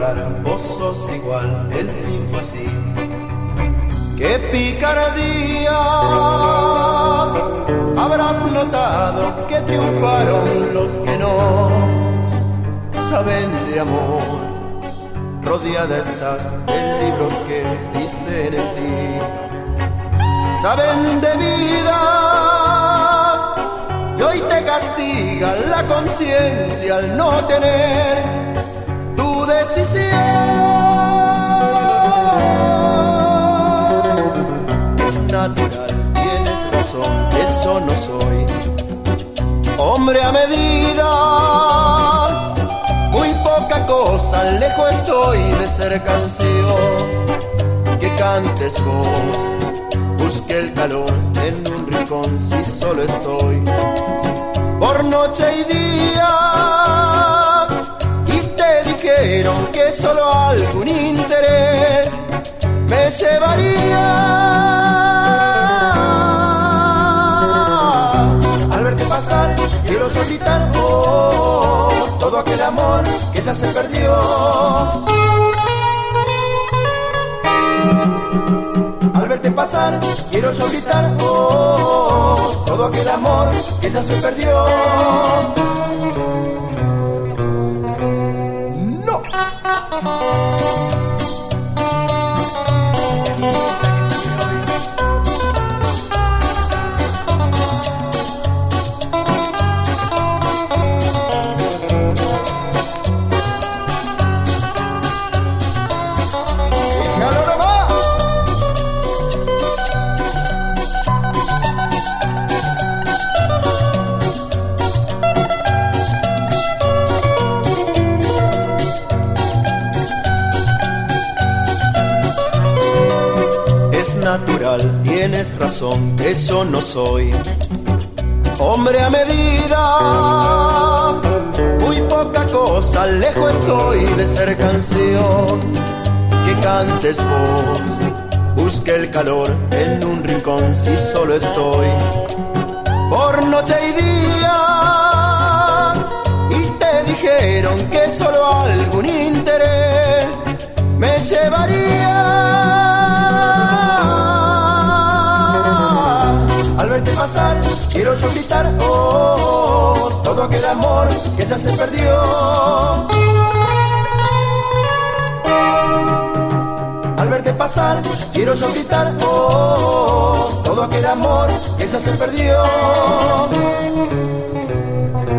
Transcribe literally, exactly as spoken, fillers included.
hablar, vos sos igual, el fin fue así. ¡Qué picardía! Habrás notado que triunfaron los que no saben de amor. Rodeada estás de libros que dicen en ti. Saben de vida y hoy te castiga la conciencia al no tener tu decisión. Es natural, tienes razón, eso no soy. Hombre a medida, muy poca cosa, lejos estoy de ser canción que cantes vos. Busque el calor en un rincón si solo estoy por noche y día. Y te dijeron que solo algún interés me llevaría. Al verte pasar quiero solicitar oh, todo aquel amor que ya se perdió. Al verte pasar quiero yo gritar oh, todo aquel amor que ya se perdió. No. Natural, tienes razón, eso no soy. Hombre a medida, muy poca cosa, lejos estoy de ser canción que cantes vos. Busque el calor en un rincón si solo estoy por noche y día. Y te dijeron que solo algún interés me llevaría. Al verte pasar quiero yo gritar oh, todo aquel amor que ya se perdió. Al verte pasar quiero yo gritar oh, todo aquel amor que ya se perdió.